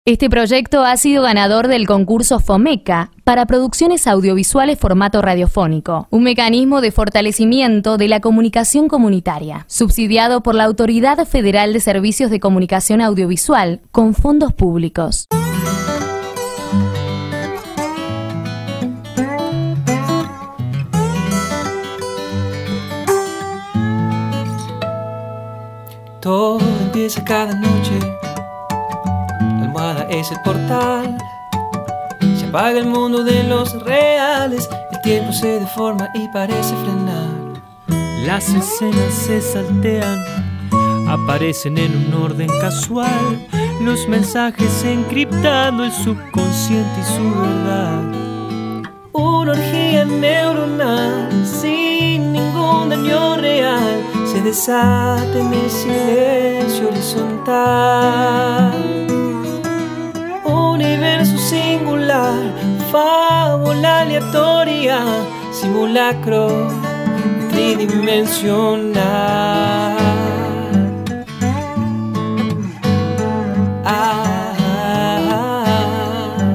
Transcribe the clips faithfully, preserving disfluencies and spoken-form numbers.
Este proyecto ha sido ganador del concurso FOMECA para producciones audiovisuales formato radiofónico, un mecanismo de fortalecimiento de la comunicación comunitaria, subsidiado por la Autoridad Federal de Servicios de Comunicación Audiovisual con fondos públicos. Todo empieza cada noche. La almohada es el portal. Se apaga el mundo de los reales. El tiempo se deforma y parece frenar. Las escenas se saltean, aparecen en un orden casual. Los mensajes encriptando el subconsciente y su verdad. Una orgía neuronal sin ningún daño real se desata en el silencio horizontal. Universo singular, fábula aleatoria, simulacro tridimensional. Ah, ah, ah.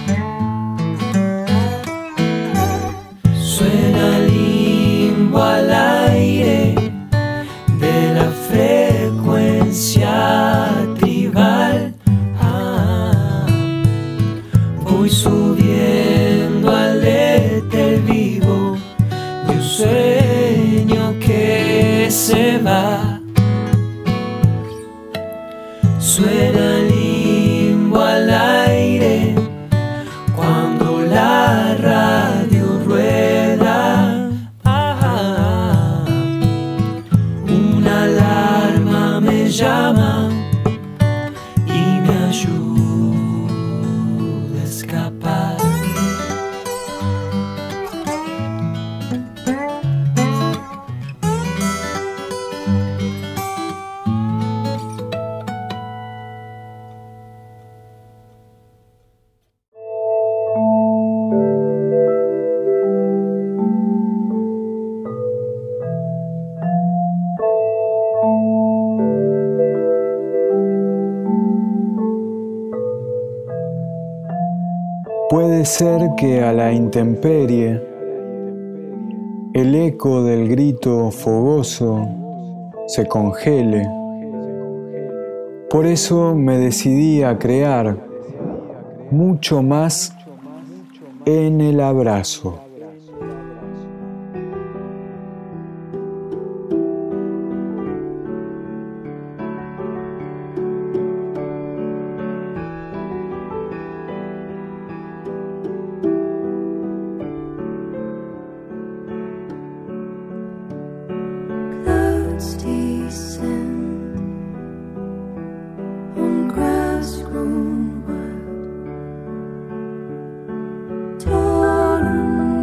Suena limbo al aire de la frecuencia tribal. Ah, voy subiendo al éter vivo de un sueño que se va. Suena limbo al aire cuando la radio rueda. Ah, una alarma me llama y me ayuda a escapar. Puede ser que a la intemperie el eco del grito fogoso se congele. Por eso me decidí a crear mucho más en el abrazo. Torn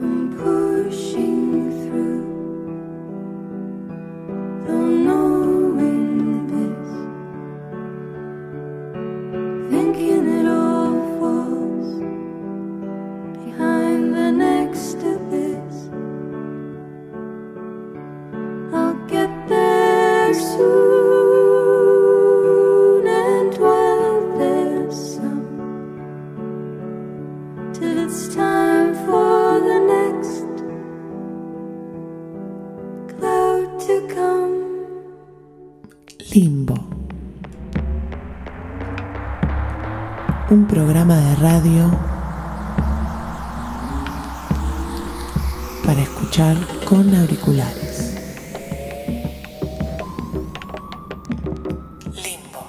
Limbo. Un programa de radio para escuchar con auriculares. Limbo.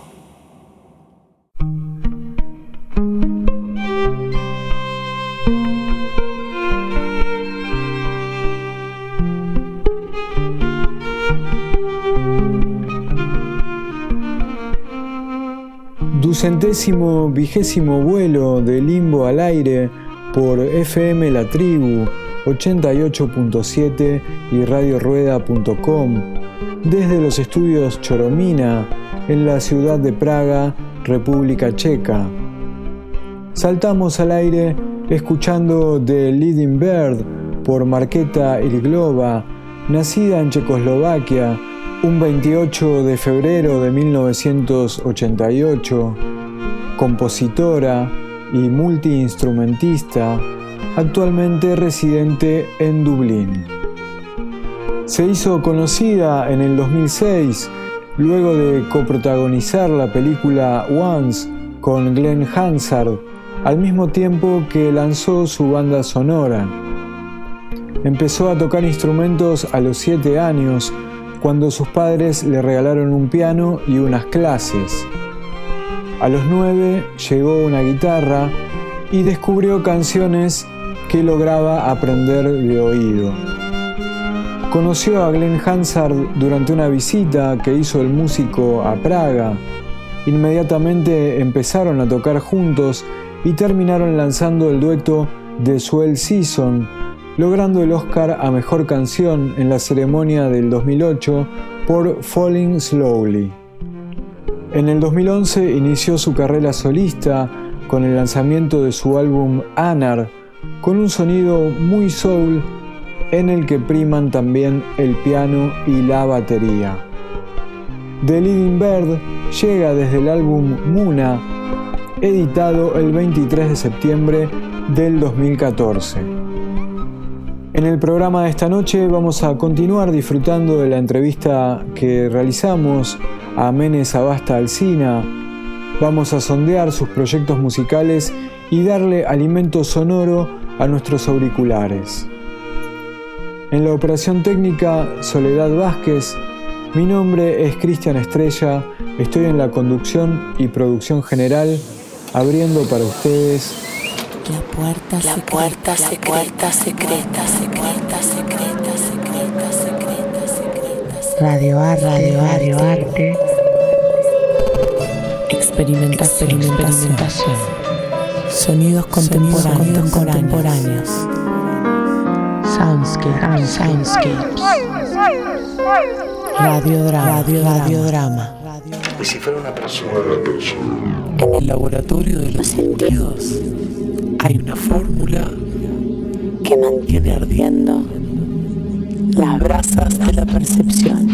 Ducentésimo vigésimo vuelo de Limbo al aire por F M La Tribu ochenta y ocho punto siete y radio rueda punto com desde los estudios Choromina en la ciudad de Praga, República Checa. Saltamos al aire escuchando The Leading Bird por Markéta Irglova, nacida en Checoslovaquia un veintiocho de febrero de mil novecientos ochenta y ocho, compositora y multiinstrumentista, actualmente residente en Dublín. Se hizo conocida en el dos mil seis luego de coprotagonizar la película Once con Glenn Hansard, al mismo tiempo que lanzó su banda sonora. Empezó a tocar instrumentos a los siete años, cuando sus padres le regalaron un piano y unas clases. A los nueve llegó una guitarra y descubrió canciones que lograba aprender de oído. Conoció a Glenn Hansard durante una visita que hizo el músico a Praga. Inmediatamente empezaron a tocar juntos y terminaron lanzando el dueto The Swell Season, logrando el Oscar a Mejor Canción en la ceremonia del dos mil ocho por Falling Slowly. En el dos mil once inició su carrera solista con el lanzamiento de su álbum Anar, con un sonido muy soul en el que priman también el piano y la batería. The Leading Bird llega desde el álbum Muna, editado el veintitrés de septiembre del dos mil catorce. En el programa de esta noche vamos a continuar disfrutando de la entrevista que realizamos a Menes Abasta Alsina. Vamos a sondear sus proyectos musicales y darle alimento sonoro a nuestros auriculares. En la operación técnica, Soledad Vázquez. Mi nombre es Cristian Estrella. Estoy en la conducción y producción general, abriendo para ustedes La puerta la secreta, puerta secreta, secreta, secreta, secreta, secreta, secreta, secreta. Radio Arte, Radio, Radio Arte. Experimentación, experimentación. Sonidos contemporáneos, contemporáneos. Soundscape, soundscapes. Radiodrama, radio, radiodrama. Y si fuera una persona, en el laboratorio de los sentidos hay una fórmula que mantiene ardiendo las brasas de la percepción.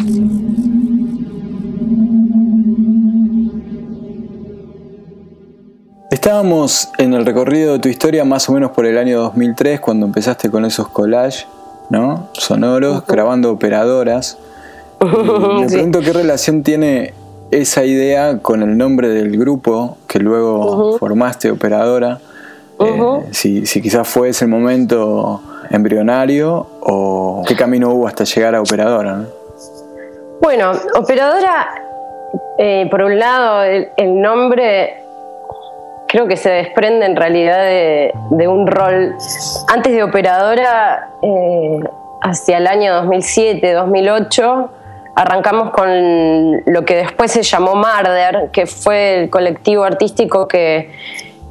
Estábamos en el recorrido de tu historia más o menos por el año dos mil tres, cuando empezaste con esos collages, ¿no? Sonoros, uh-huh. grabando operadoras. Uh-huh, me sí. pregunto qué relación tiene esa idea con el nombre del grupo que luego uh-huh. formaste, Operadora. Uh-huh. Eh, si, si quizás fue ese momento embrionario o qué camino hubo hasta llegar a Operadora, ¿no? Bueno, Operadora, eh, por un lado, el, el nombre creo que se desprende en realidad de, de un rol. Antes de Operadora, eh, hacia el año dos mil siete, dos mil ocho, arrancamos con lo que después se llamó Marder, que fue el colectivo artístico que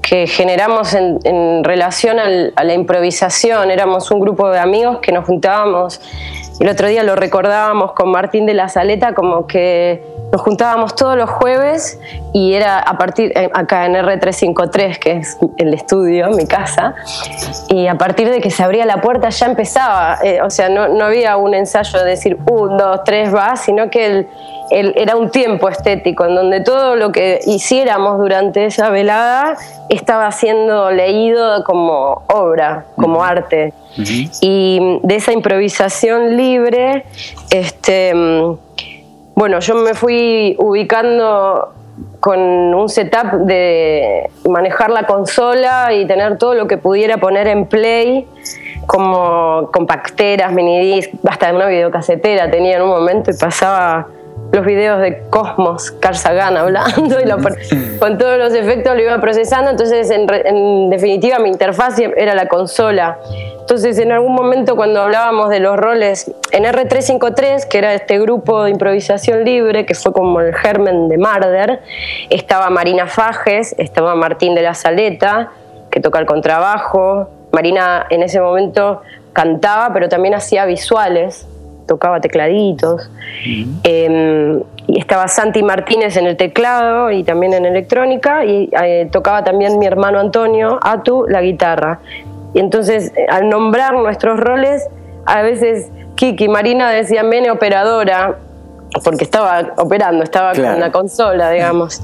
que generamos en, en relación al, a la improvisación. Éramos un grupo de amigos que nos juntábamos, el otro día lo recordábamos con Martín de la Saleta, como que nos juntábamos todos los jueves y era a partir, acá en erre trescientos cincuenta y tres, que es el estudio, mi casa, y a partir de que se abría la puerta ya empezaba, eh, o sea, no, no había un ensayo de decir un, dos, tres, va, sino que el, el, era un tiempo estético en donde todo lo que hiciéramos durante esa velada estaba siendo leído como obra, como uh-huh. arte. Uh-huh. Y de esa improvisación libre, este... bueno, yo me fui ubicando con un setup de manejar la consola y tener todo lo que pudiera poner en play, como compacteras, minidisc, hasta una videocasetera tenía en un momento y pasaba los videos de Cosmos, Carl Sagan hablando y lo, con todos los efectos lo iba procesando. Entonces en, en definitiva mi interfaz era la consola. Entonces en algún momento cuando hablábamos de los roles en erre trescientos cincuenta y tres, que era este grupo de improvisación libre que fue como el germen de Marder, estaba Marina Fajes, estaba Martín de la Saleta, que toca el contrabajo. Marina en ese momento cantaba pero también hacía visuales, tocaba tecladitos. Uh-huh. eh, y estaba Santi Martínez en el teclado y también en electrónica, y eh, tocaba también mi hermano Antonio Atu la guitarra. Y entonces al nombrar nuestros roles, a veces Kiki, Marina decían Mene operadora, porque estaba operando, estaba claro. con la consola, digamos.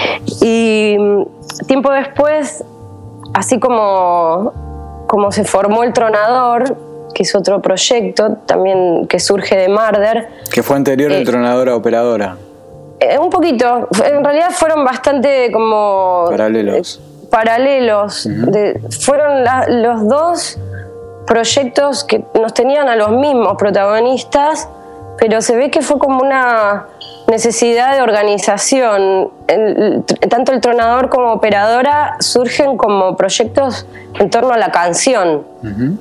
Y tiempo después, así como, como se formó El Tronador, que es otro proyecto también que surge de Marder. Que fue anterior eh, El Tronador a Operadora. Eh, un poquito, en realidad fueron bastante como... Paralelos. Eh, paralelos. Uh-huh. De, fueron la, los dos proyectos que nos tenían a los mismos protagonistas, pero se ve que fue como una necesidad de organización. El, tanto El Tronador como Operadora surgen como proyectos en torno a la canción. Uh-huh.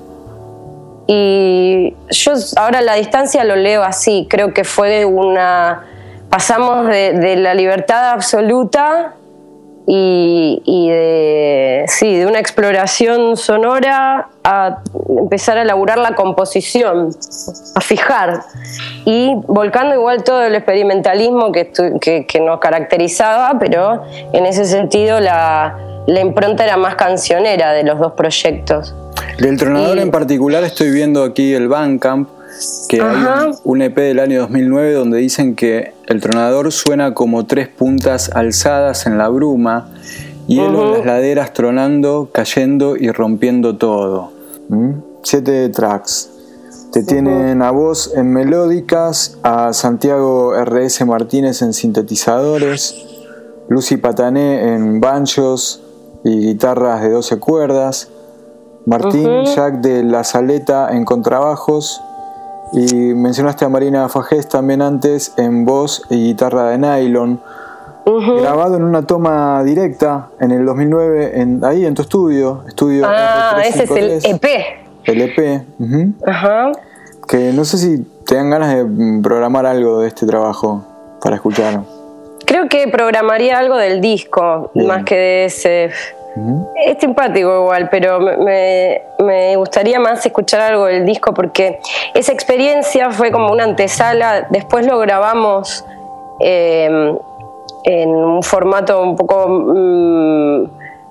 Y yo ahora a la distancia lo leo así, creo que fue una... pasamos de, de la libertad absoluta y, y de, sí, de una exploración sonora a empezar a elaborar la composición, a fijar, y volcando igual todo el experimentalismo que, que, que nos caracterizaba, pero en ese sentido la, la impronta era más cancionera de los dos proyectos. Del Tronador y, en particular estoy viendo aquí el Bandcamp, que ajá. hay un, un E P del año dos mil nueve donde dicen que el Tronador suena como tres puntas alzadas en la bruma, hielo uh-huh. en las laderas tronando, cayendo y rompiendo todo. ¿Mm? Siete tracks. Te uh-huh. tienen a vos en melódicas, a Santiago erre ese Martínez en sintetizadores, Lucy Patané en banjos y guitarras de doce cuerdas, Martín uh-huh. Jack de la Saleta en contrabajos, y mencionaste a Marina Fajes también antes en voz y guitarra de nylon, uh-huh. grabado en una toma directa en el dos mil nueve en, ahí en tu estudio, estudio ah, ese es el E P, el E P, uh-huh. uh-huh. que no sé si te dan ganas de programar algo de este trabajo para escuchar. Creo que programaría algo del disco, bien, más que de ese. Uh-huh. Es simpático igual, pero me, me gustaría más escuchar algo del disco, porque esa experiencia fue como una antesala. Después lo grabamos eh, en un formato un poco mmm,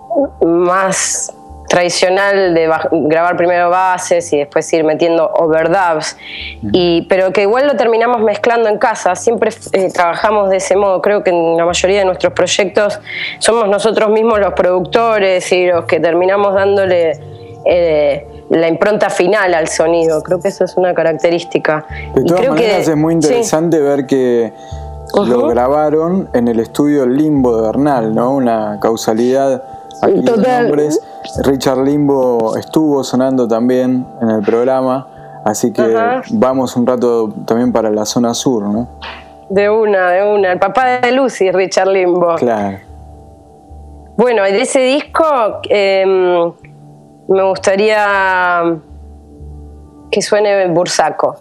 más tradicional de ba- grabar primero bases y después ir metiendo overdubs, uh-huh. y, pero que igual lo terminamos mezclando en casa. Siempre eh, trabajamos de ese modo. Creo que en la mayoría de nuestros proyectos somos nosotros mismos los productores y los que terminamos dándole eh, la impronta final al sonido. Creo que eso es una característica. De todas y creo maneras que, es muy interesante sí. ver que uh-huh. lo grabaron en el estudio Limbo de Bernal, ¿no? Una causalidad. Aquí los nombres. Richard Limbo estuvo sonando también en el programa, así que ajá. vamos un rato también para la zona sur, ¿no? De una, de una. El papá de Lucy, Richard Limbo. Claro. Bueno, de ese disco eh, me gustaría que suene Bursaco.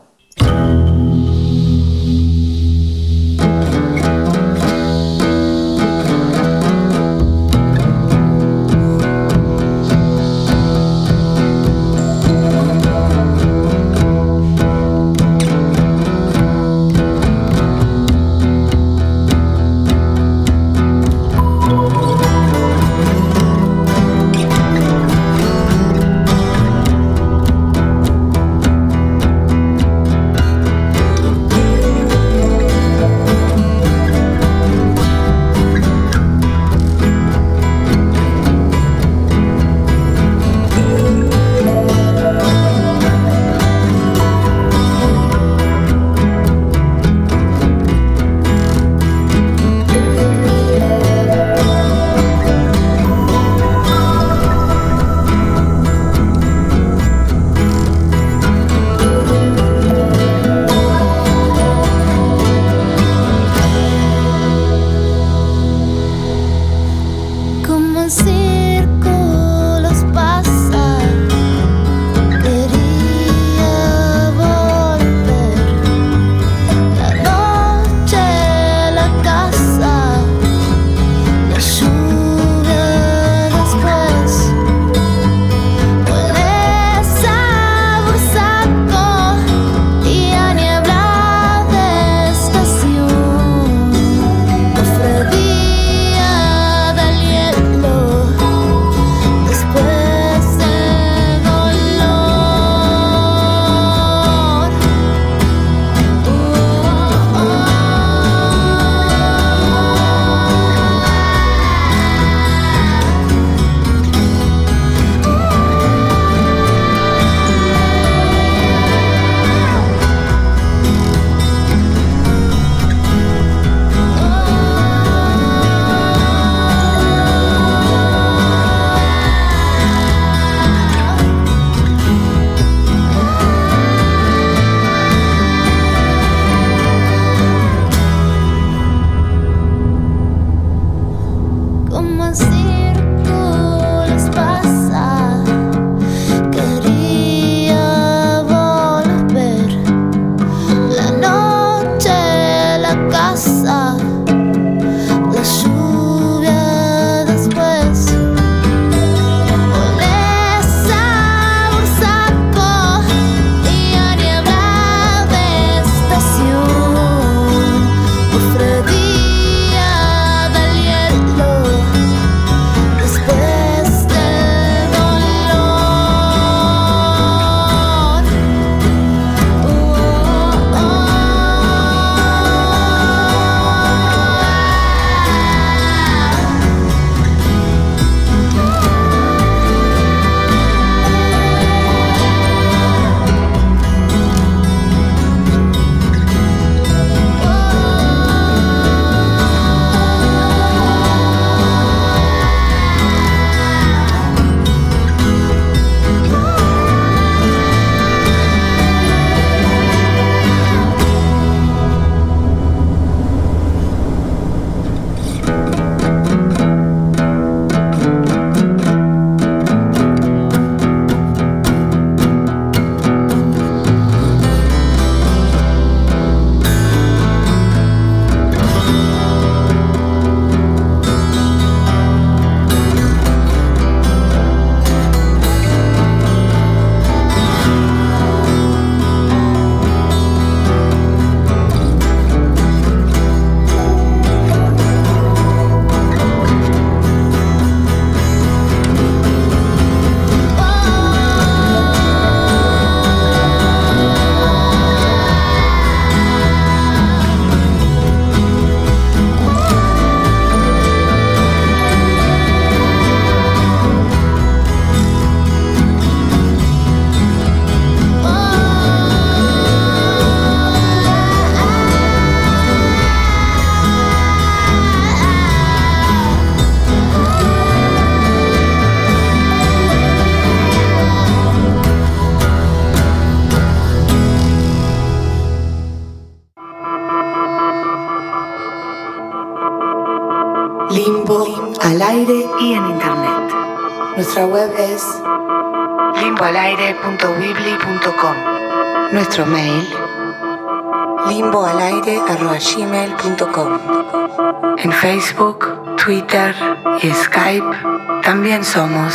al aire y en internet. Nuestra web es limboalaire punto weebly punto com. Nuestro mail limboalaire arroba gmail punto com. En Facebook, Twitter y Skype también somos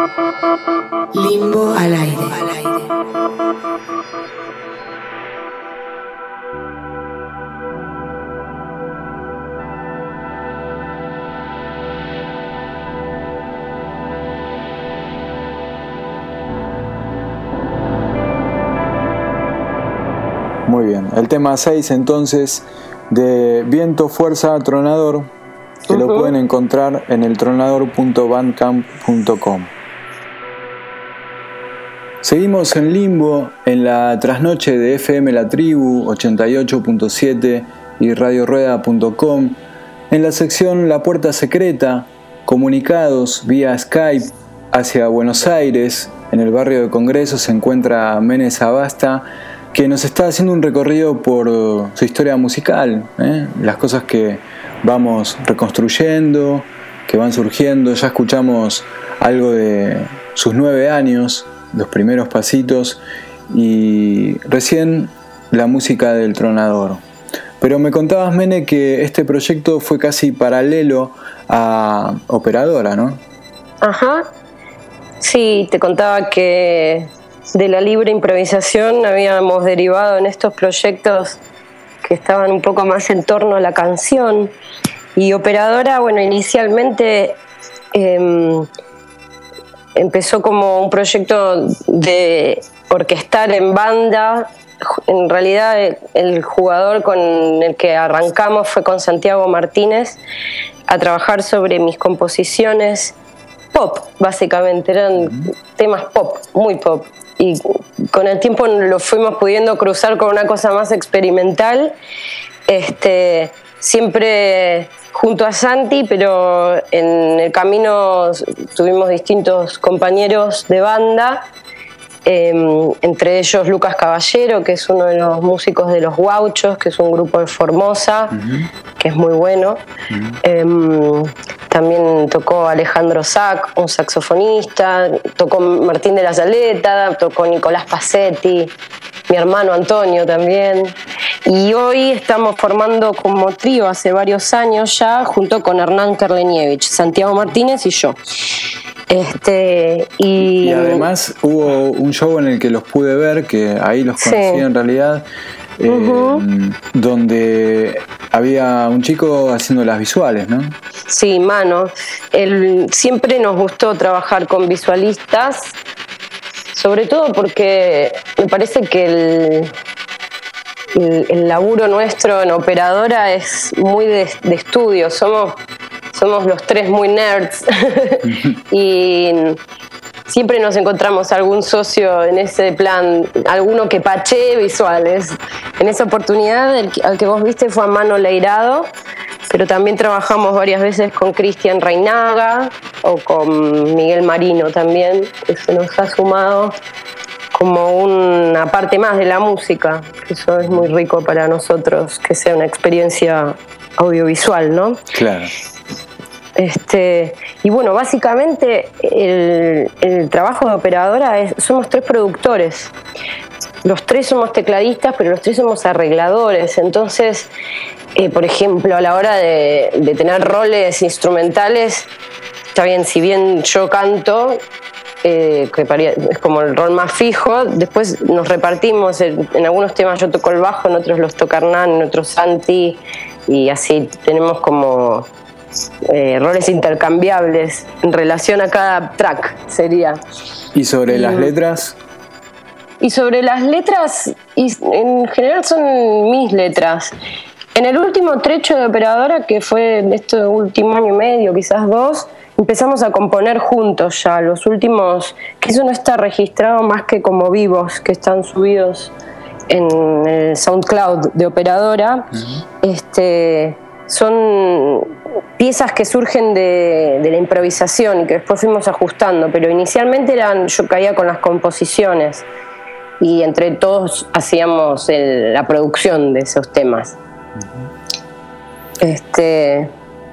Limbo al Aire. Muy bien, el tema seis entonces de Viento, Fuerza, Tronador, que uh-huh. lo pueden encontrar en el tronador punto bandcamp punto com. Seguimos en Limbo, en la trasnoche de F M La Tribu ochenta y ocho punto siete y radio rueda punto com, en la sección La Puerta Secreta, comunicados vía Skype hacia Buenos Aires. En el barrio de Congreso se encuentra Menes Abasta, que nos está haciendo un recorrido por su historia musical, ¿eh? las cosas que vamos reconstruyendo, que van surgiendo. Ya escuchamos algo de sus nueve años, los primeros pasitos, y recién la música del Tronador. Pero me contabas, Mene, que este proyecto fue casi paralelo a Operadora, ¿no? Ajá, sí, te contaba que de la libre improvisación habíamos derivado en estos proyectos que estaban un poco más en torno a la canción. Y Operadora, bueno, inicialmente eh, empezó como un proyecto de orquestar en banda. En realidad el jugador con el que arrancamos fue con Santiago Martínez a trabajar sobre mis composiciones pop, básicamente, eran temas pop, muy pop. Y con el tiempo lo fuimos pudiendo cruzar con una cosa más experimental, este, siempre junto a Santi, pero en el camino tuvimos distintos compañeros de banda, eh, entre ellos Lucas Caballero, que es uno de los músicos de Los Guauchos, que es un grupo de Formosa, uh-huh. que es muy bueno. Uh-huh. Eh, también tocó Alejandro Sac, un saxofonista, tocó Martín de la Saleta, tocó Nicolás Pacetti, mi hermano Antonio también. Y hoy estamos formando como trío hace varios años ya, junto con Hernán Kerlenievich, Santiago Martínez y yo. Este, y, y además hubo un show en el que los pude ver, que ahí los conocí sí. en realidad, eh, uh-huh. donde había un chico haciendo las visuales, ¿no? Sí, Mano. El, siempre nos gustó trabajar con visualistas, sobre todo porque me parece que el, el, el laburo nuestro en Operadora es muy de, de estudio. Somos, somos los tres muy nerds y siempre nos encontramos algún socio en ese plan, alguno que pachee visuales. En esa oportunidad, el que, al que vos viste fue a Mano Leirado, pero también trabajamos varias veces con Cristian Reinaga o con Miguel Marino también, que se nos ha sumado como una parte más de la música. Eso es muy rico para nosotros, que sea una experiencia audiovisual, ¿no? Claro. Este, y bueno, básicamente el, el trabajo de Operadora es, somos tres productores. Los tres somos tecladistas, pero los tres somos arregladores. Entonces, eh, por ejemplo, a la hora de, de tener roles instrumentales, está bien, si bien yo canto, eh, que es como el rol más fijo, después nos repartimos. En, en algunos temas yo toco el bajo, en otros los toca Hernán, en otros Santi, y así tenemos como eh, roles intercambiables en relación a cada track, sería. ¿Y sobre y, las letras? Y sobre las letras, y en general son mis letras. En el último trecho de Operadora, que fue este último año y medio, quizás dos, empezamos a componer juntos ya. Los últimos, que eso no está registrado más que como vivos, que están subidos en el SoundCloud de Operadora. Uh-huh. Este, son piezas que surgen de, de la improvisación y que después fuimos ajustando, pero inicialmente eran, yo caía con las composiciones y entre todos hacíamos el, la producción de esos temas. Uh-huh. Este,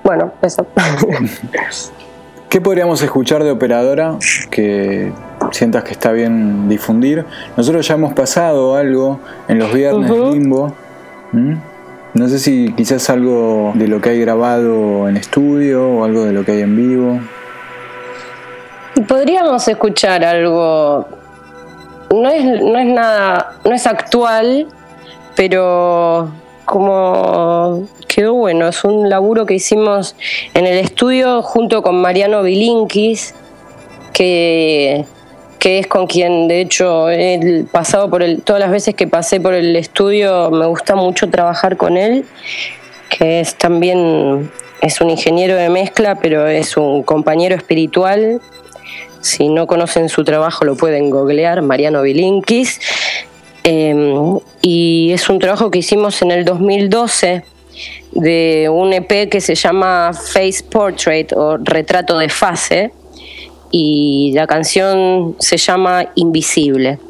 bueno, eso. ¿Qué podríamos escuchar de Operadora que sientas que está bien difundir? Nosotros ya hemos pasado algo en los viernes uh-huh. Limbo. ¿Mm? No sé si quizás algo de lo que hay grabado en estudio o algo de lo que hay en vivo. Podríamos escuchar algo, no es, no es nada, no es actual, pero como quedó bueno, es un laburo que hicimos en el estudio junto con Mariano Bilinkis, que, que es con quien de hecho he pasado por el, todas las veces que pasé por el estudio me gusta mucho trabajar con él, que es también, es un ingeniero de mezcla, pero es un compañero espiritual. Si no conocen su trabajo lo pueden googlear, Mariano Bilinkis. Eh, y es un trabajo que hicimos en el dos mil doce de un E P que se llama Face Portrait o Retrato de Fase, y la canción se llama Invisible.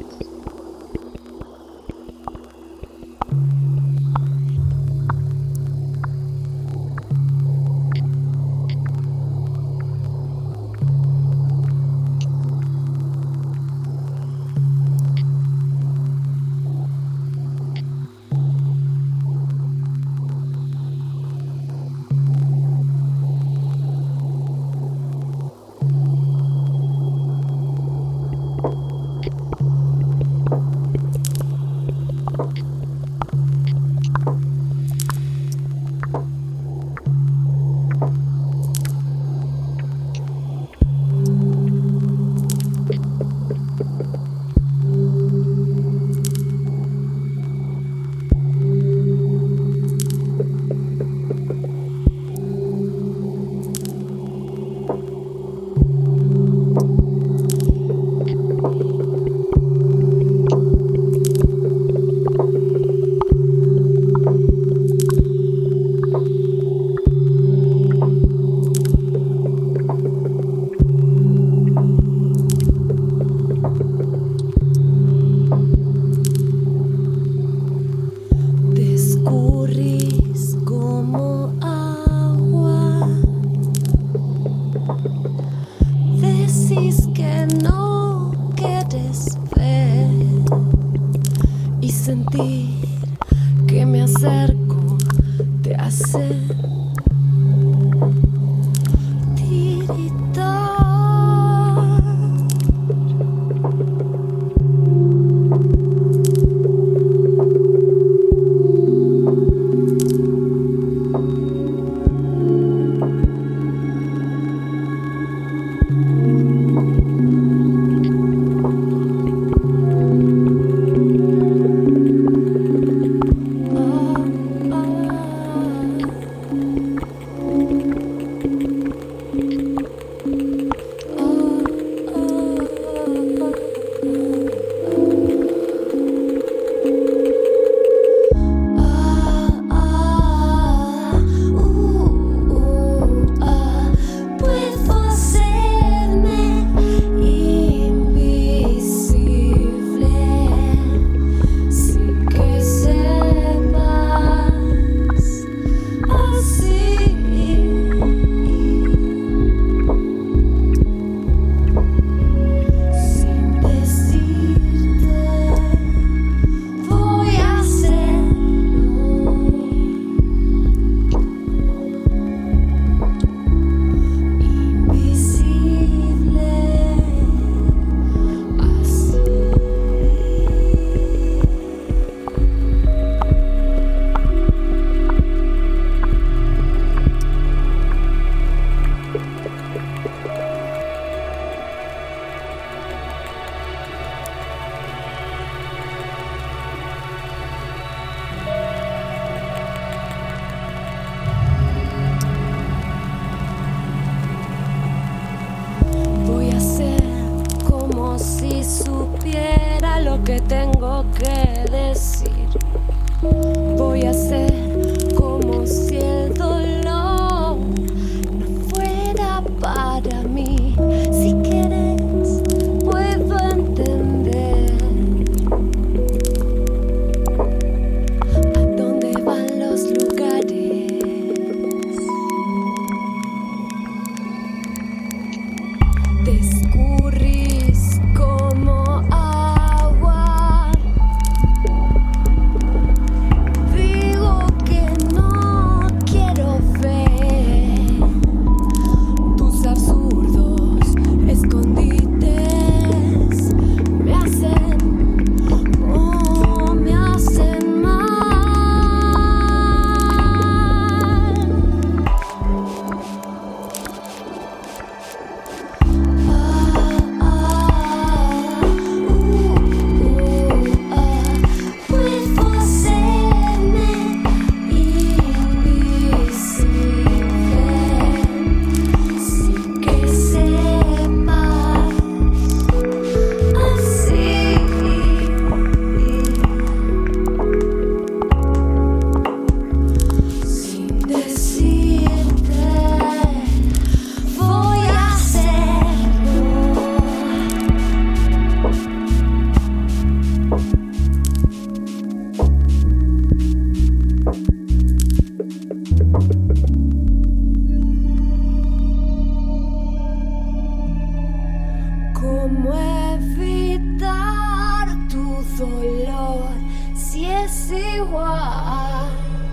igual,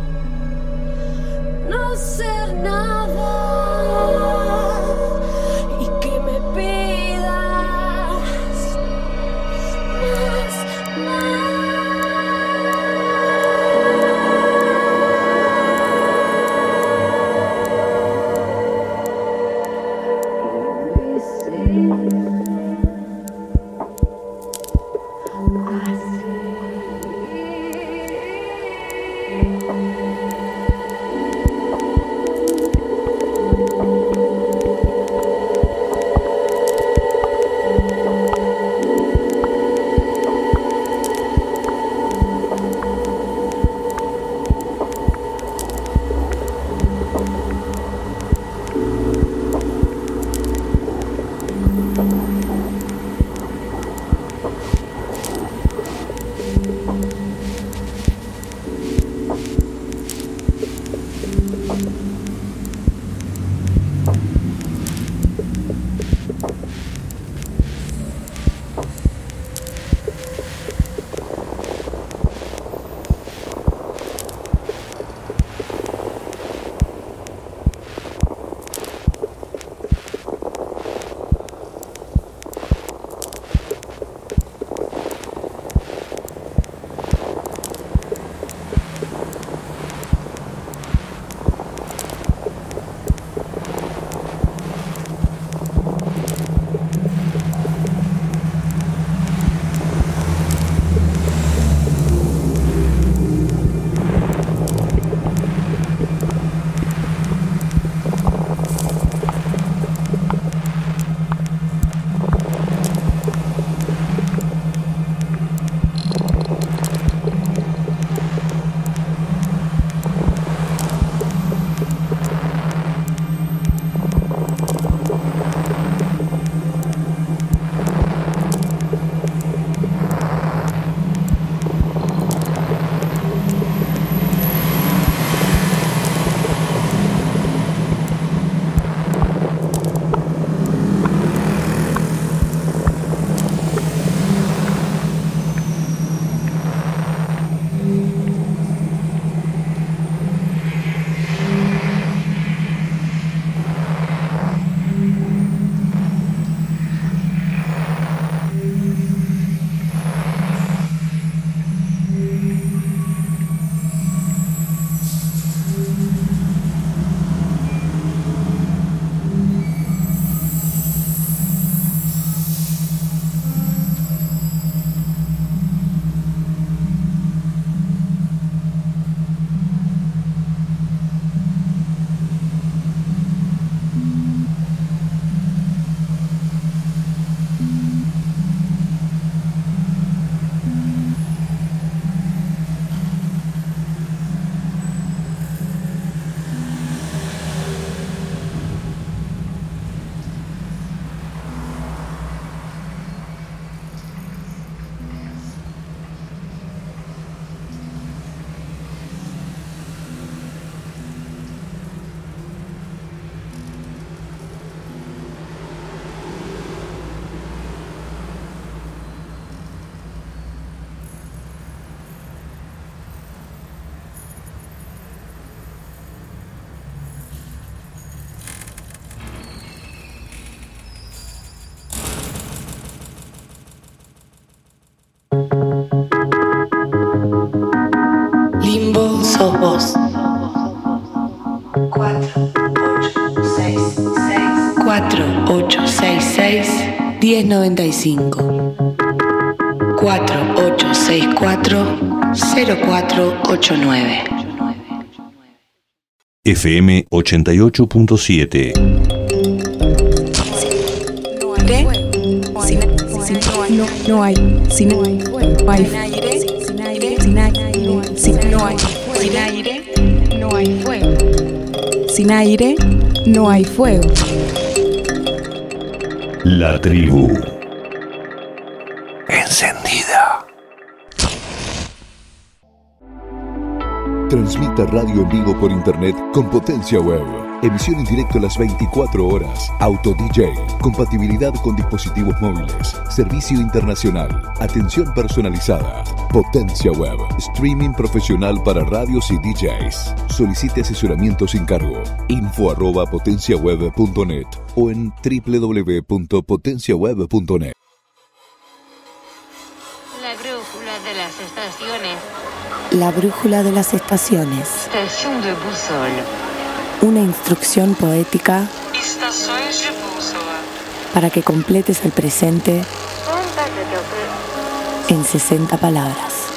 no ser nada y que me pidas más, más. Limbo sos vos. cuatro ocho seis seis cuatro ocho seis seis diez noventa y cinco cuatro ocho seis cuatro cero cuatro ocho nueve. F M ochenta y ocho punto siete. No, no hay, sin no hay, no hay aire, sin aire, sin aire, sin no hay, sin aire, no hay fuego, sin aire, no hay fuego. La tribu encendida. Transmite radio en vivo por internet con Potencia Web. Emisión en directo las veinticuatro horas. Auto D J. Compatibilidad con dispositivos móviles. Servicio internacional. Atención personalizada. Potencia Web. Streaming profesional para radios y D Js. Solicite asesoramiento sin cargo. Info arroba potenciaweb punto net o en doble u doble u doble u punto potencia web punto net. La brújula de las estaciones. La brújula de las estaciones. Estación de bússola. Una instrucción poética Estações de bússola. para que completes el presente en sesenta palabras.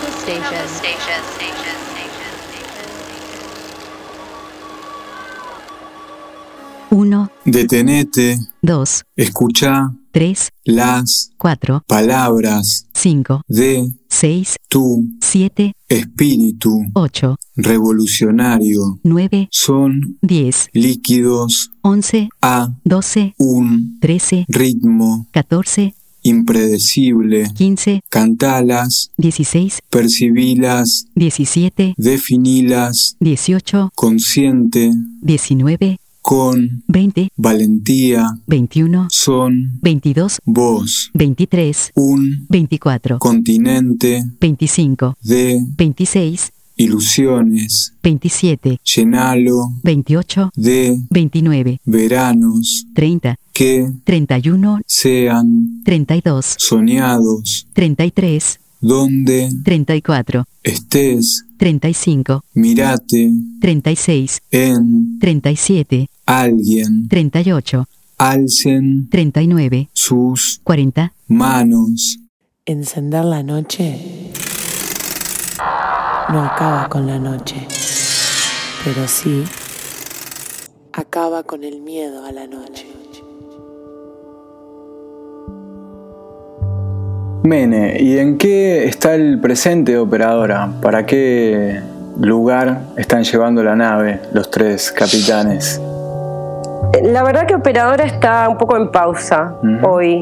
Uno. Detenete. Dos. Escucha. Tres. Las. Cuatro. Palabras. Cinco. De. Seis. Tú. Siete. Espíritu. Ocho. Revolucionario. Nueve. Son. Diez. Líquidos. Once. A. Doce. Un. Trece. Ritmo. Catorce. Impredecible. Quince. Cantalas. Dieciséis. Percibilas. Diecisiete. Definilas. Dieciocho. Consciente. Diecinueve. Con. Veinte. Valentía. Veintiuno. Son. Veintidós. Vos. Veintitrés. Un. Veinticuatro. Continente. Veinticinco. De. Veintiséis. Ilusiones. Veintisiete. Llenalo. Veintiocho. De. Veintinueve. Veranos. Treinta. Que. Treinta y uno. Sean. Treinta y dos. Soñados. Treinta y tres. Donde. Treinta y cuatro. Estés. Treinta y cinco. Mirate. Treinta y seis. En. Treinta y siete. Alguien. Treinta y ocho. Alcen. Treinta y nueve. Sus. Cuarenta. Manos. Encender la noche no acaba con la noche, pero sí acaba con el miedo a la noche. Mene, ¿y en qué está el presente, operadora? ¿Para qué lugar están llevando la nave los tres capitanes? La verdad que Operadora está un poco en pausa uh-huh. hoy.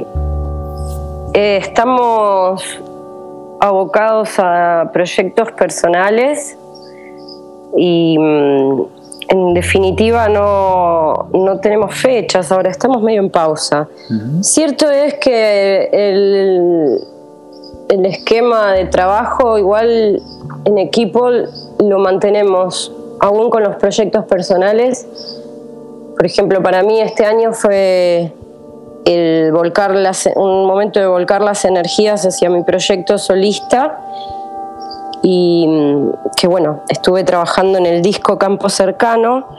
Eh, estamos abocados a proyectos personales y en definitiva no, no tenemos fechas ahora, estamos medio en pausa. Uh-huh. Cierto es que el, el esquema de trabajo igual en equipo lo mantenemos aún con los proyectos personales. Por ejemplo, para mí este año fue el volcar las, un momento de volcar las energías hacia mi proyecto solista y que bueno, estuve trabajando en el disco Campo Cercano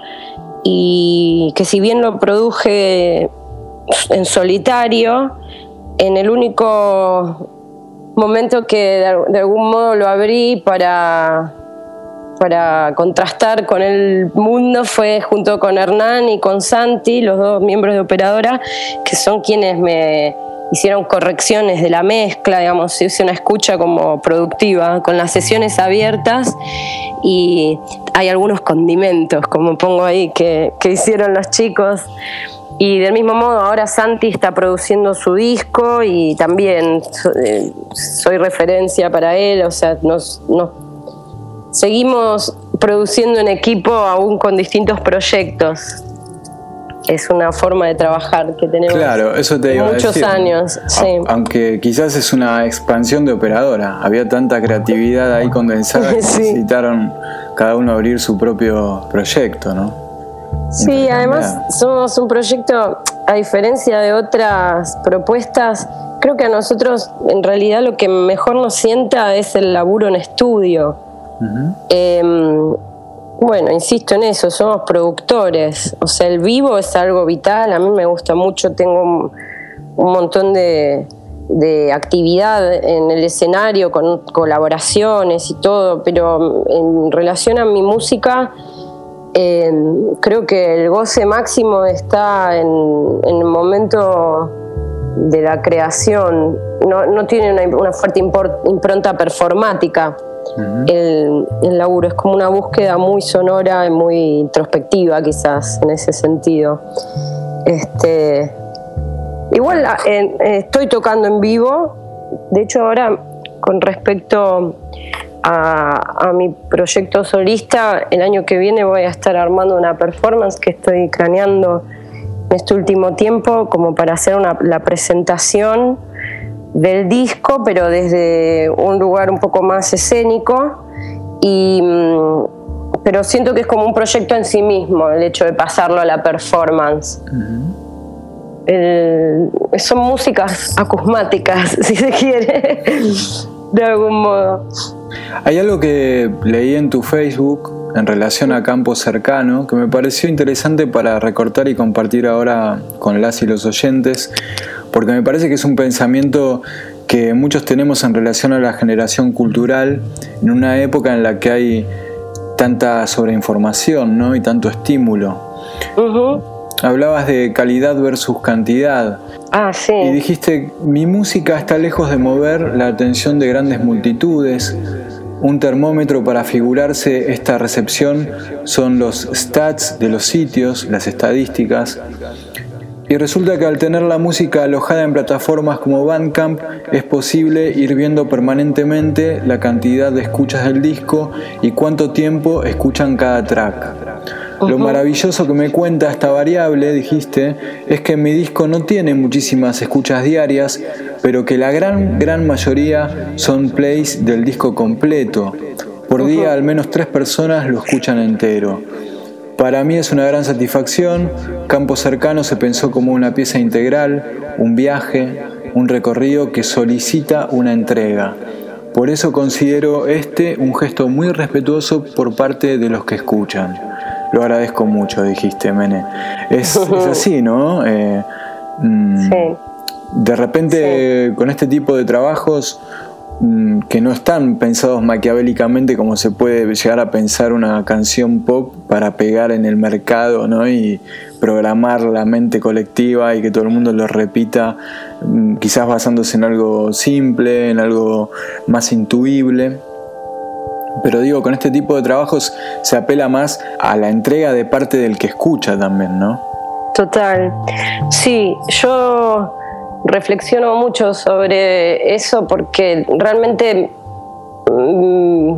y que si bien lo produje en solitario, en el único momento que de, de algún modo lo abrí para para contrastar con el mundo fue junto con Hernán y con Santi, los dos miembros de Operadora, que son quienes me hicieron correcciones de la mezcla, digamos, hice una escucha como productiva, con las sesiones abiertas y hay algunos condimentos, como pongo ahí, que, que hicieron los chicos. Y del mismo modo ahora Santi está produciendo su disco y también soy, soy referencia para él, o sea, nos... nos seguimos produciendo en equipo aún con distintos proyectos. Es una forma de trabajar que tenemos claro, eso te iba muchos a decir. años. A- sí. Aunque quizás es una expansión de Operadora. Había tanta creatividad ahí condensada que Sí. necesitaron cada uno abrir su propio proyecto, ¿no? Sí, además somos un proyecto, a diferencia de otras propuestas, creo que a nosotros en realidad lo que mejor nos sienta es el laburo en estudio. Uh-huh. Eh, bueno, insisto en eso, somos productores, o sea, el vivo es algo vital, a mí me gusta mucho, tengo un, un montón de, de actividad en el escenario, con colaboraciones y todo, pero en relación a mi música, eh, creo que el goce máximo está en, en el momento de la creación, no, no tiene una, una fuerte impor, impronta performática. Uh-huh. el, el laburo es como una búsqueda muy sonora y muy introspectiva, quizás en ese sentido. Este, igual eh, estoy tocando en vivo, de hecho ahora con respecto a, a mi proyecto solista, el año que viene voy a estar armando una performance que estoy craneando en este último tiempo como para hacer una, la presentación del disco, pero desde un lugar un poco más escénico, y, pero siento que es como un proyecto en sí mismo el hecho de pasarlo a la performance. Uh-huh. El, son músicas acusmáticas, si se quiere, de algún modo. Hay algo que leí en tu Facebook en relación a Campo Cercano que me pareció interesante para recortar y compartir ahora con las y los oyentes, porque me parece que es un pensamiento que muchos tenemos en relación a la generación cultural en una época en la que hay tanta sobreinformación, ¿no? Y tanto estímulo. Uh-huh. Hablabas de calidad versus cantidad. Ah, sí. Y dijiste, mi música está lejos de mover la atención de grandes multitudes. Un termómetro para figurarse esta recepción son los stats de los sitios, las estadísticas. Y resulta que al tener la música alojada en plataformas como Bandcamp, es posible ir viendo permanentemente la cantidad de escuchas del disco y cuánto tiempo escuchan cada track. Uh-huh. Lo maravilloso que me cuenta esta variable, dijiste, es que mi disco no tiene muchísimas escuchas diarias, pero que la gran, gran mayoría son plays del disco completo. Por día al menos tres personas lo escuchan entero. Para mí es una gran satisfacción. Campo Cercano se pensó como una pieza integral, un viaje, un recorrido que solicita una entrega. Por eso considero este un gesto muy respetuoso por parte de los que escuchan. Lo agradezco mucho, dijiste, Mene. Es, es así, ¿no? Eh, mm, sí. De repente, sí, con este tipo de trabajos mm, que no están pensados maquiavélicamente como se puede llegar a pensar una canción pop para pegar en el mercado, ¿no? Y programar la mente colectiva y que todo el mundo lo repita, mm, quizás basándose en algo simple, en algo más intuible. Pero digo, con este tipo de trabajos se apela más a la entrega de parte del que escucha también, ¿no? Total. Sí, yo reflexiono mucho sobre eso porque realmente mmm,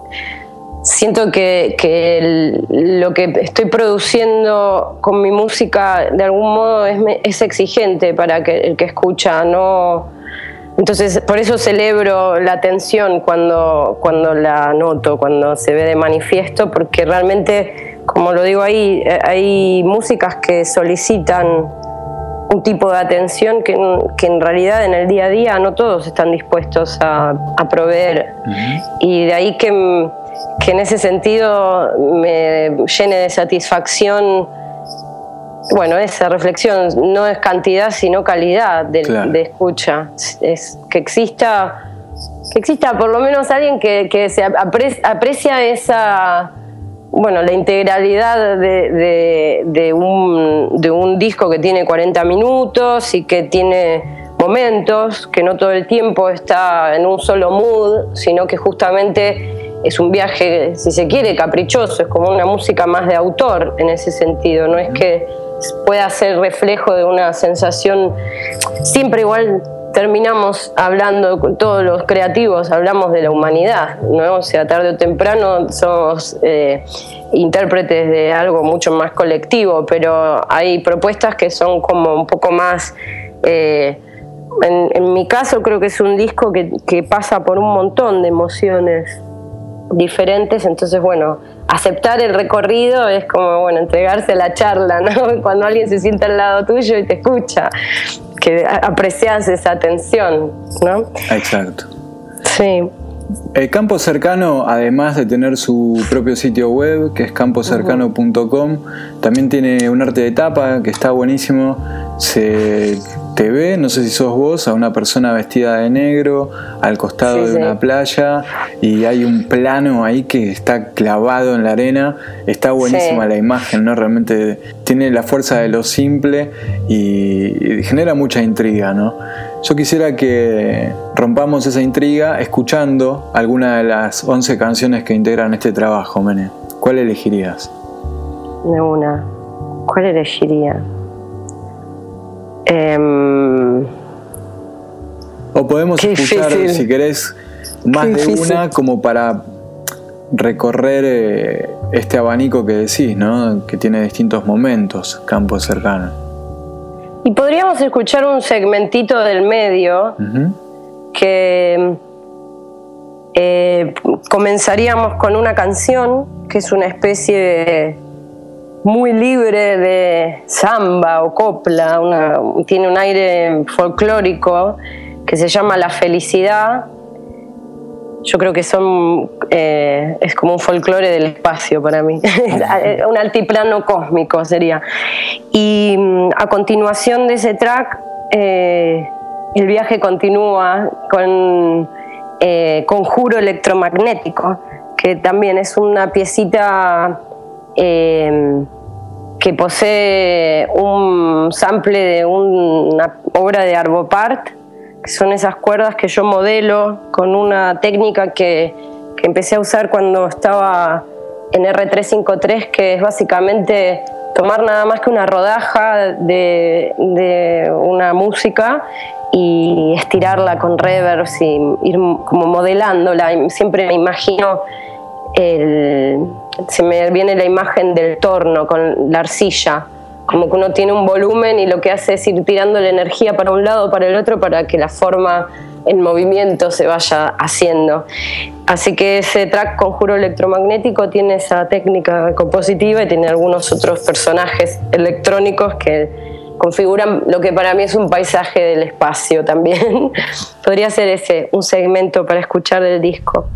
siento que, que el, lo que estoy produciendo con mi música de algún modo es, es exigente para que el que escucha, no... Entonces, por eso celebro la atención cuando, cuando la noto, cuando se ve de manifiesto, porque realmente, como lo digo ahí, hay músicas que solicitan un tipo de atención que, que en realidad en el día a día no todos están dispuestos a, a proveer. Uh-huh. Y de ahí que, que en ese sentido me llene de satisfacción. Bueno, esa reflexión no es cantidad sino calidad de, claro, de escucha, es que exista que exista por lo menos alguien que, que se apre, aprecia esa, bueno, la integralidad de, de, de, un, de un disco que tiene cuarenta minutos y que tiene momentos, que no todo el tiempo está en un solo mood, sino que justamente es un viaje, si se quiere, caprichoso, es como una música más de autor en ese sentido, no es que pueda ser reflejo de una sensación. Siempre igual terminamos hablando, con todos los creativos hablamos de la humanidad, ¿no? O sea, tarde o temprano somos eh, intérpretes de algo mucho más colectivo, pero hay propuestas que son como un poco más eh, en, en mi caso creo que es un disco que, que pasa por un montón de emociones diferentes, entonces bueno, aceptar el recorrido es como, bueno, entregarse a la charla, ¿no? Cuando alguien se sienta al lado tuyo y te escucha, que aprecias esa atención, ¿no? Exacto. Sí. El Campo Cercano, además de tener su propio sitio web, que es campo cercano punto com, uh-huh, también tiene un arte de tapa que está buenísimo. Se te ve, no sé si sos vos, a una persona vestida de negro al costado, sí, de una, sí, playa, y hay un plano ahí que está clavado en la arena. Está buenísima, sí, la imagen, ¿no? Realmente tiene la fuerza de lo simple y, y genera mucha intriga, ¿no? Yo quisiera que rompamos esa intriga escuchando alguna de las once canciones que integran este trabajo, Mene. ¿Cuál elegirías? De una. ¿Cuál elegiría? Eh, o podemos escuchar, difícil, si querés, más de una como para recorrer eh, este abanico que decís, ¿no? Que tiene distintos momentos, Campo Cercano. Y podríamos escuchar un segmentito del medio, uh-huh. que eh, comenzaríamos con una canción que es una especie de, muy libre de samba o copla, una, tiene un aire folclórico que se llama La Felicidad. Yo creo que son eh, es como un folclore del espacio para mí, un altiplano cósmico sería. Y a continuación de ese track, eh, el viaje continúa con eh, Conjuro Electromagnético, que también es una piecita eh, que posee un sample de una obra de Arvo Pärt, que son esas cuerdas que yo modelo con una técnica que, que empecé a usar cuando estaba en erre trescientos cincuenta y tres, que es básicamente tomar nada más que una rodaja de, de una música y estirarla con reverbs y ir como modelándola. Siempre me imagino, el, se me viene la imagen del torno con la arcilla, como que uno tiene un volumen y lo que hace es ir tirando la energía para un lado o para el otro para que la forma en movimiento se vaya haciendo. Así que ese track Conjuro Electromagnético tiene esa técnica compositiva y tiene algunos otros personajes electrónicos que configuran lo que para mí es un paisaje del espacio también. Podría ser ese un segmento para escuchar del disco.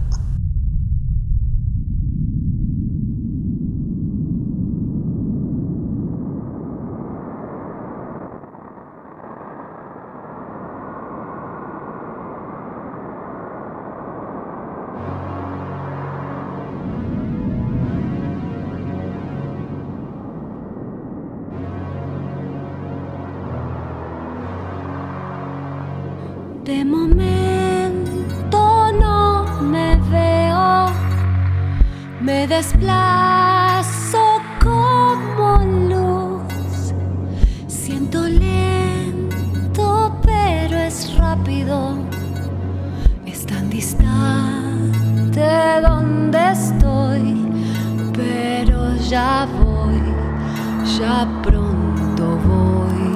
De momento no me veo, me desplazo como luz, siento lento pero es rápido, es tan distante donde estoy, pero ya voy, ya pronto voy.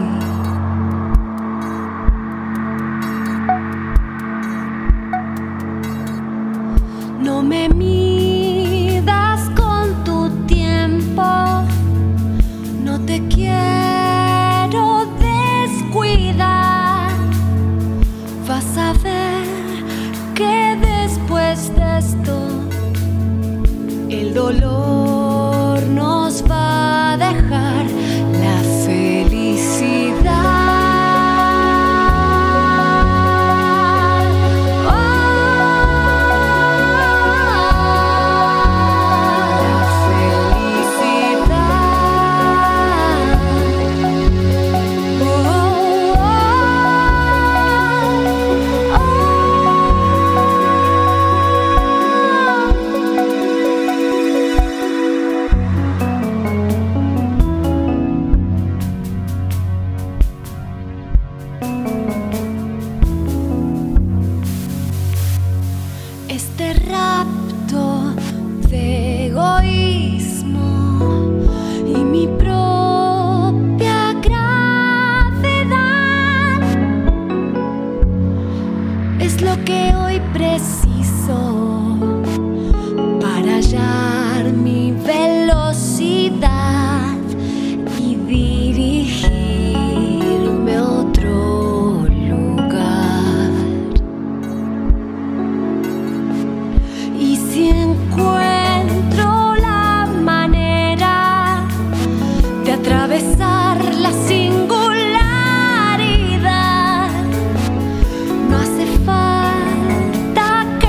No me midas con tu tiempo, no te quiero descuidar. Vas a ver que después de esto el dolor nos va a dejar la felicidad. Este rapto de egoísmo y mi propia gravedad es lo que hoy preciso para hallar mi velocidad y dirigirme a otro lugar. Y si encuentro la manera de atravesar la singularidad, no hace falta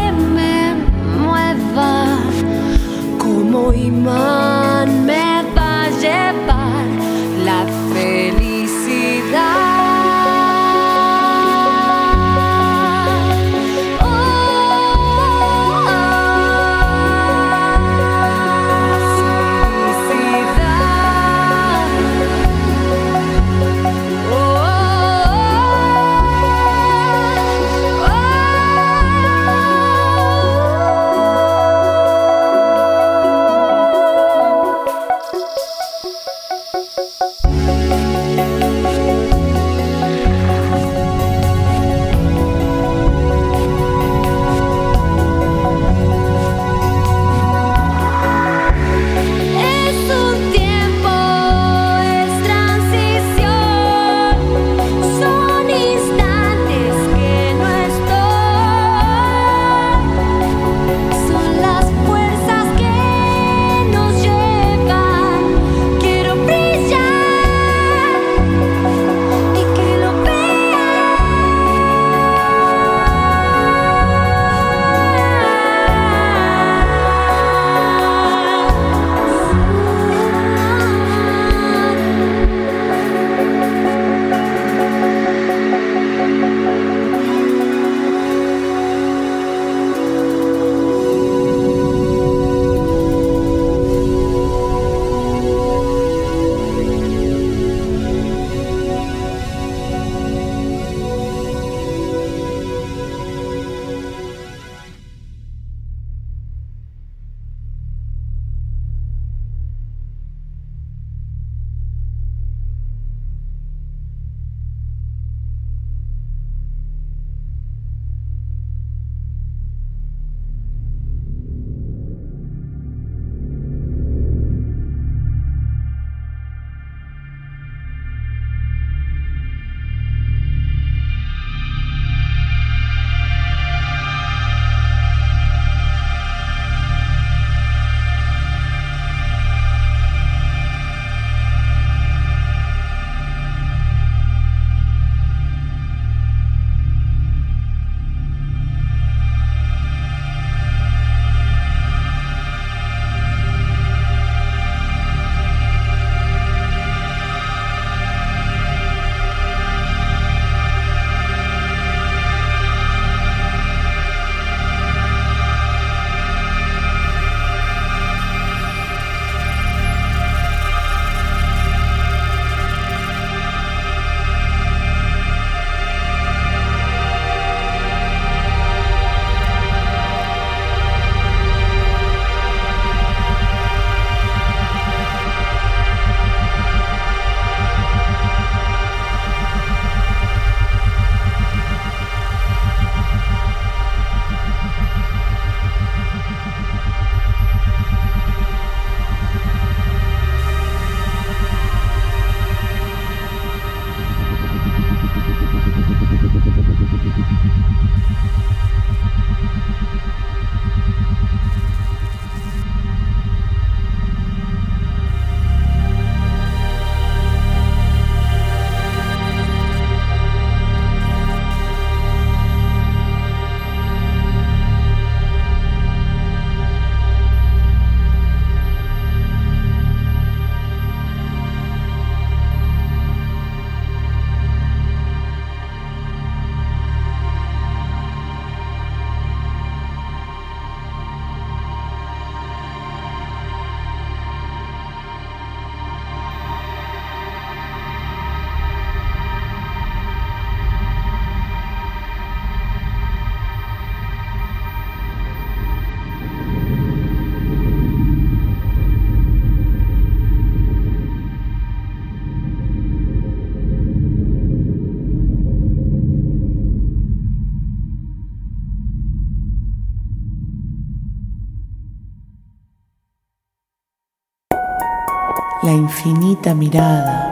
la infinita mirada,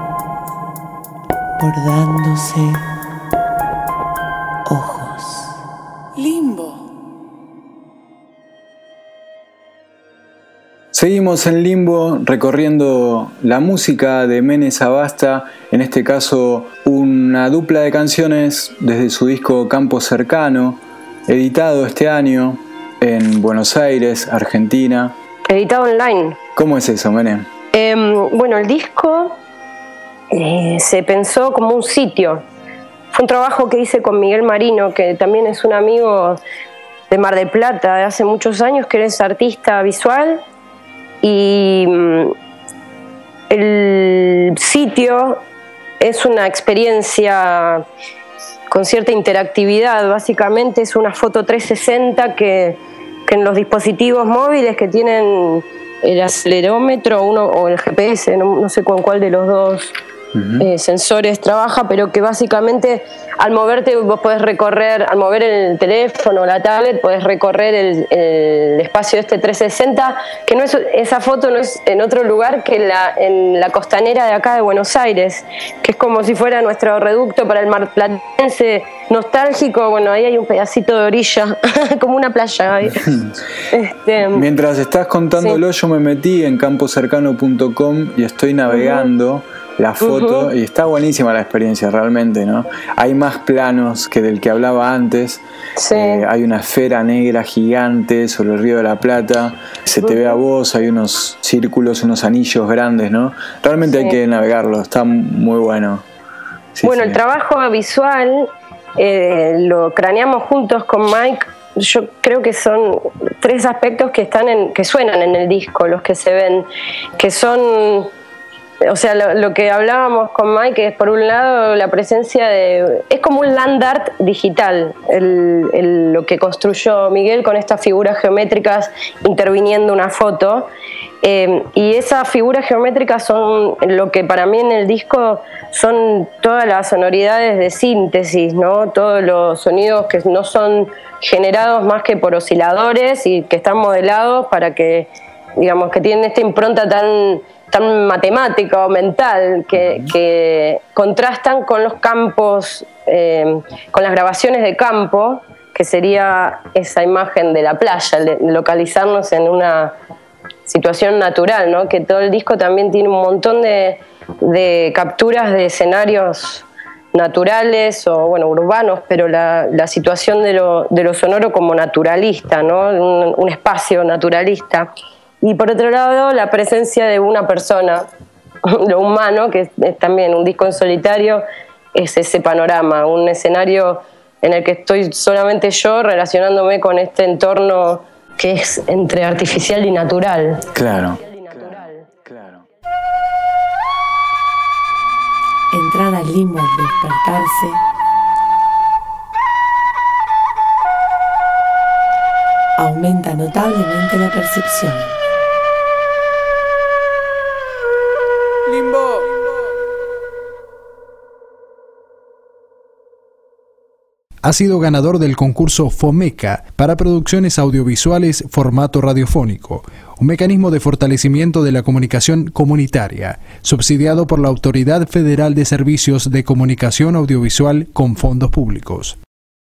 bordándose ojos. Limbo. Seguimos en Limbo recorriendo la música de Menes Abasta, en este caso una dupla de canciones desde su disco Campo Cercano, editado este año en Buenos Aires, Argentina. Editado online. ¿Cómo es eso, Menem? Eh, bueno, el disco eh, se pensó como un sitio. Fue un trabajo que hice con Miguel Marino, que también es un amigo de Mar del Plata de hace muchos años, que es artista visual. Y el sitio es una experiencia con cierta interactividad. Básicamente es una foto trescientos sesenta que, que en los dispositivos móviles que tienen el acelerómetro uno, o el G P S, no, no sé con cuál de los dos uh-huh. eh, sensores trabaja, pero que básicamente al moverte vos podés recorrer, al mover el teléfono o la tablet, podés recorrer el, el espacio este trescientos sesenta, que no es, esa foto no es en otro lugar que la, en la costanera de acá de Buenos Aires, que es como si fuera nuestro reducto para el marplatense nostálgico. Bueno, ahí hay un pedacito de orilla, como una playa ahí. este, Mientras estás contándolo, sí. Yo me metí en campo cercano punto com y estoy navegando uh-huh. la foto uh-huh. y está buenísima la experiencia realmente, ¿no? Hay más planos que del que hablaba antes. Sí. Eh, hay una esfera negra gigante sobre el Río de la Plata, se te uh-huh. ve a vos, hay unos círculos, unos anillos grandes, ¿no? Realmente sí. hay que navegarlo, está muy bueno. Sí, bueno, sí. El trabajo visual eh, lo craneamos juntos con Mike. Yo creo que son tres aspectos que están en, que suenan en el disco, los que se ven, que son, o sea, lo, lo que hablábamos con Mike es, por un lado, la presencia de, es como un land art digital, el, el, lo que construyó Miguel con estas figuras geométricas interviniendo una foto. Eh, y esas figuras geométricas son lo que para mí en el disco son todas las sonoridades de síntesis, ¿no? Todos los sonidos que no son generados más que por osciladores y que están modelados para que, digamos, que tienen esta impronta tan, tan matemática o mental que, que contrastan con los campos, eh, con las grabaciones de campo, que sería esa imagen de la playa, de localizarnos en una situación natural, ¿no? Que todo el disco también tiene un montón de, de capturas de escenarios naturales o, bueno, urbanos, pero la, la situación de lo, de lo sonoro como naturalista, ¿no? Un, un espacio naturalista. Y por otro lado, la presencia de una persona, lo humano, que es, es también un disco en solitario, es ese panorama, un escenario en el que estoy solamente yo relacionándome con este entorno que es entre artificial y natural. Claro. Entrar al limbo al despertarse, aumenta notablemente la percepción. Limbo. Ha sido ganador del concurso FOMECA para producciones audiovisuales formato radiofónico, un mecanismo de fortalecimiento de la comunicación comunitaria, subsidiado por la Autoridad Federal de Servicios de Comunicación Audiovisual con fondos públicos.